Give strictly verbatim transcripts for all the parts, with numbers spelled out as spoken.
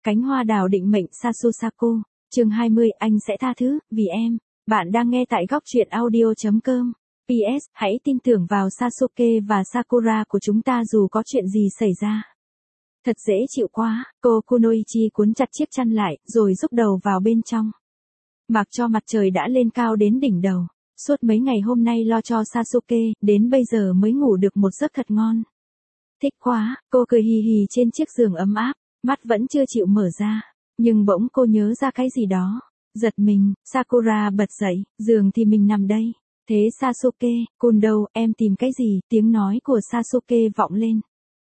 Cánh hoa đào định mệnh Sasusako, chương hai mươi, anh sẽ tha thứ, vì em. Bạn đang nghe tại góc truyện audio chấm com. pê ét, hãy tin tưởng vào Sasuke và Sakura của chúng ta dù có chuyện gì xảy ra. Thật dễ chịu quá, cô Kunoichi cuốn chặt chiếc chăn lại, rồi rúc đầu vào bên trong. Mặc cho mặt trời đã lên cao đến đỉnh đầu. Suốt mấy ngày hôm nay lo cho Sasuke, đến bây giờ mới ngủ được một giấc thật ngon. Thích quá, cô cười hì hì trên chiếc giường ấm áp, mắt vẫn chưa chịu mở ra. Nhưng bỗng cô nhớ ra cái gì đó. Giật mình, Sakura bật dậy, giường thì mình nằm đây. Thế Sasuke, Kun đâu, em tìm cái gì? Tiếng nói của Sasuke vọng lên.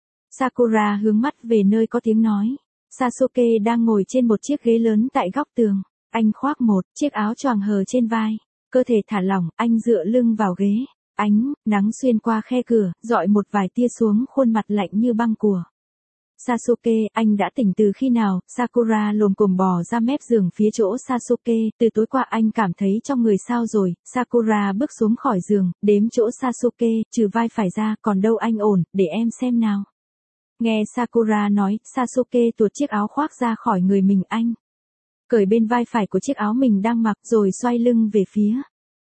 Sakura hướng mắt về nơi có tiếng nói. Sasuke đang ngồi trên một chiếc ghế lớn tại góc tường. Anh khoác một chiếc áo choàng hờ trên vai. Cơ thể thả lỏng, anh dựa lưng vào ghế. Ánh nắng xuyên qua khe cửa, dọi một vài tia xuống khuôn mặt lạnh như băng của Sasuke. Anh đã tỉnh từ khi nào? Sakura lồm cồm bò ra mép giường phía chỗ Sasuke. Từ tối qua anh cảm thấy trong người sao rồi? Sakura bước xuống khỏi giường, đếm chỗ Sasuke, trừ vai phải ra, còn đâu anh ổn, để em xem nào. Nghe Sakura nói, Sasuke tuột chiếc áo khoác ra khỏi người mình anh. Cởi bên vai phải của chiếc áo mình đang mặc rồi xoay lưng về phía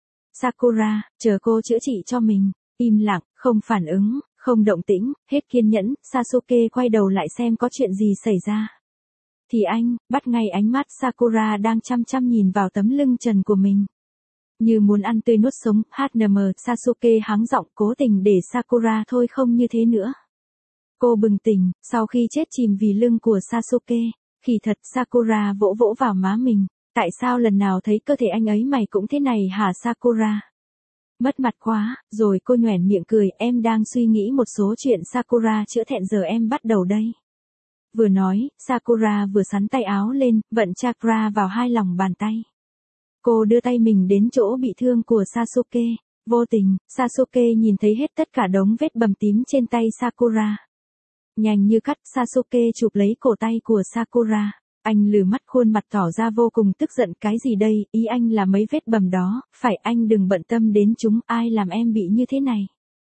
Sakura, chờ cô chữa trị cho mình. Im lặng, không phản ứng, không động tĩnh, hết kiên nhẫn, Sasuke quay đầu lại xem có chuyện gì xảy ra. Thì anh, bắt ngay ánh mắt Sakura đang chăm chăm nhìn vào tấm lưng trần của mình. Như muốn ăn tươi nuốt sống, hát en em, Sasuke hắng giọng cố tình để Sakura thôi không như thế nữa. Cô bừng tỉnh, sau khi chết chìm vì lưng của Sasuke. Khi thật Sakura vỗ vỗ vào má mình. Tại sao lần nào thấy cơ thể anh ấy mày cũng thế này hả Sakura? Mất mặt quá, rồi cô nhoẻn miệng cười, em đang suy nghĩ một số chuyện Sakura chữa thẹn giờ em bắt đầu đây. Vừa nói, Sakura vừa xắn tay áo lên, vận chakra vào hai lòng bàn tay. Cô đưa tay mình đến chỗ bị thương của Sasuke. Vô tình, Sasuke nhìn thấy hết tất cả đống vết bầm tím trên tay Sakura. Nhanh như cắt, Sasuke chụp lấy cổ tay của Sakura. Anh lừ mắt khuôn mặt tỏ ra vô cùng tức giận, cái gì đây, ý anh là mấy vết bầm đó, phải anh đừng bận tâm đến chúng, ai làm em bị như thế này.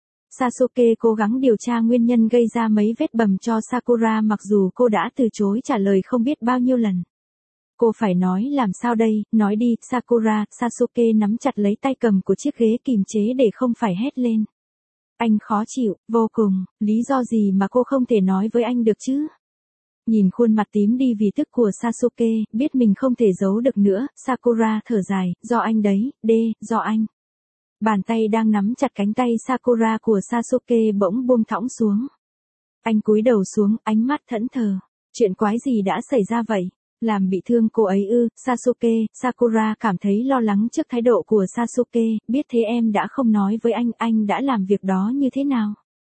Sasuke cố gắng điều tra nguyên nhân gây ra mấy vết bầm cho Sakura mặc dù cô đã từ chối trả lời không biết bao nhiêu lần. Cô phải nói làm sao đây, nói đi, Sakura, Sasuke nắm chặt lấy tay cầm của chiếc ghế kìm chế để không phải hét lên. Anh khó chịu, vô cùng, lý do gì mà cô không thể nói với anh được chứ? Nhìn khuôn mặt tím đi vì tức của Sasuke, biết mình không thể giấu được nữa, Sakura thở dài, do anh đấy, đê, do anh. Bàn tay đang nắm chặt cánh tay Sakura của Sasuke bỗng buông thõng xuống. Anh cúi đầu xuống, ánh mắt thẫn thờ. Chuyện quái gì đã xảy ra vậy? Làm bị thương cô ấy ư? Sasuke, Sakura cảm thấy lo lắng trước thái độ của Sasuke, biết thế em đã không nói với anh, anh đã làm việc đó như thế nào?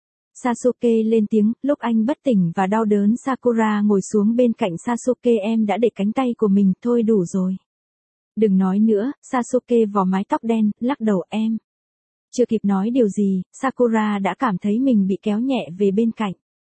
Sasuke lên tiếng, lúc anh bất tỉnh và đau đớn Sakura ngồi xuống bên cạnh Sasuke, em đã để cánh tay của mình, thôi đủ rồi. Đừng nói nữa, Sasuke vò mái tóc đen, lắc đầu em. Chưa kịp nói điều gì, Sakura đã cảm thấy mình bị kéo nhẹ về bên cạnh.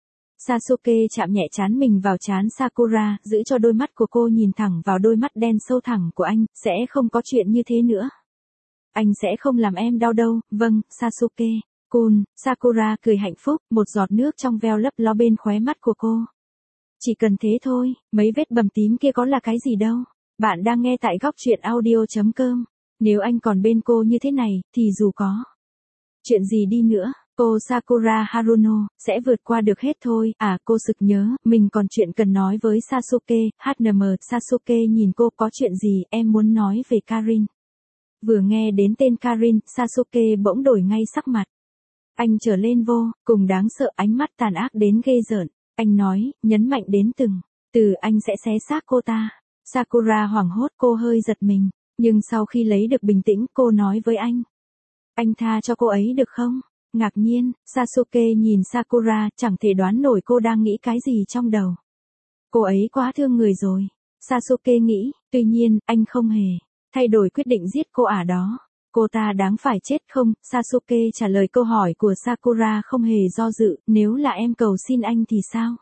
Sasuke chạm nhẹ trán mình vào trán Sakura, giữ cho đôi mắt của cô nhìn thẳng vào đôi mắt đen sâu thẳm của anh, sẽ không có chuyện như thế nữa. Anh sẽ không làm em đau đâu, vâng, Sasuke. Kun, Sakura cười hạnh phúc, một giọt nước trong veo lấp ló bên khóe mắt của cô. Chỉ cần thế thôi, mấy vết bầm tím kia có là cái gì đâu. Bạn đang nghe tại góc truyện audio chấm com. Nếu anh còn bên cô như thế này, thì dù có chuyện gì đi nữa, cô Sakura Haruno sẽ vượt qua được hết thôi. À, cô sực nhớ, mình còn chuyện cần nói với Sasuke. hát en em, Sasuke nhìn cô, có chuyện gì, em muốn nói về Karin. Vừa nghe đến tên Karin, Sasuke bỗng đổi ngay sắc mặt. Anh trở lên vô cùng đáng sợ, ánh mắt tàn ác đến ghê rợn. Anh nói, nhấn mạnh đến từng từ, anh sẽ xé xác cô ta. Sakura hoảng hốt, cô hơi giật mình. Nhưng sau khi lấy được bình tĩnh, cô nói với anh. Anh tha cho cô ấy được không? Ngạc nhiên, Sasuke nhìn Sakura, chẳng thể đoán nổi cô đang nghĩ cái gì trong đầu. Cô ấy quá thương người rồi. Sasuke nghĩ, tuy nhiên, anh không hề thay đổi quyết định giết cô ả đó. Cô ta đáng phải chết không? Sasuke trả lời câu hỏi của Sakura không hề do dự, nếu là em cầu xin anh thì sao?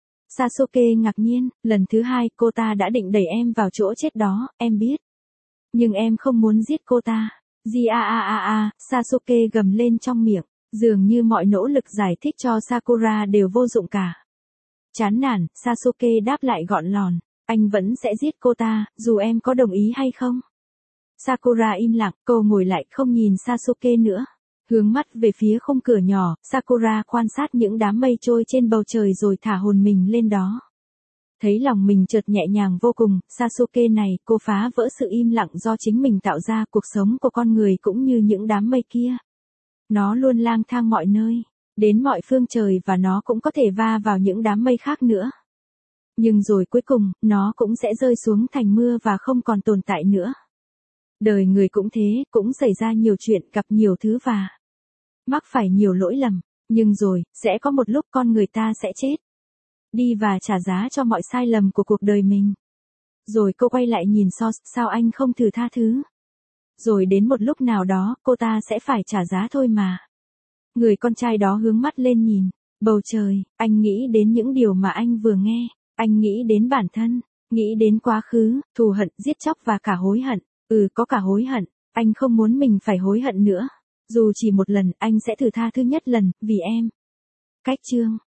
Sasuke ngạc nhiên, lần thứ hai cô ta đã định đẩy em vào chỗ chết đó, em biết. Nhưng em không muốn giết cô ta. Gi a a a a, Sasuke gầm lên trong miệng, dường như mọi nỗ lực giải thích cho Sakura đều vô dụng cả. Chán nản, Sasuke đáp lại gọn lòn. Anh vẫn sẽ giết cô ta, dù em có đồng ý hay không. Sakura im lặng, cô ngồi lại không nhìn Sasuke nữa. Hướng mắt về phía khung cửa nhỏ, Sakura quan sát những đám mây trôi trên bầu trời rồi thả hồn mình lên đó. Thấy lòng mình chợt nhẹ nhàng vô cùng, Sasuke này, cô phá vỡ sự im lặng do chính mình tạo ra. Cuộc sống của con người cũng như những đám mây kia. Nó luôn lang thang mọi nơi, đến mọi phương trời và nó cũng có thể va vào những đám mây khác nữa. Nhưng rồi cuối cùng, nó cũng sẽ rơi xuống thành mưa và không còn tồn tại nữa. Đời người cũng thế, cũng xảy ra nhiều chuyện, gặp nhiều thứ và mắc phải nhiều lỗi lầm. Nhưng rồi, sẽ có một lúc con người ta sẽ chết. Đi và trả giá cho mọi sai lầm của cuộc đời mình. Rồi cô quay lại nhìn Sos, sao anh không thử tha thứ? Rồi đến một lúc nào đó, cô ta sẽ phải trả giá thôi mà. Người con trai đó hướng mắt lên nhìn bầu trời, anh nghĩ đến những điều mà anh vừa nghe. Anh nghĩ đến bản thân, nghĩ đến quá khứ, thù hận, giết chóc và cả hối hận. Ừ, có cả hối hận. Anh không muốn mình phải hối hận nữa. Dù chỉ một lần, anh sẽ thử tha thứ nhất lần, vì em. Cách chương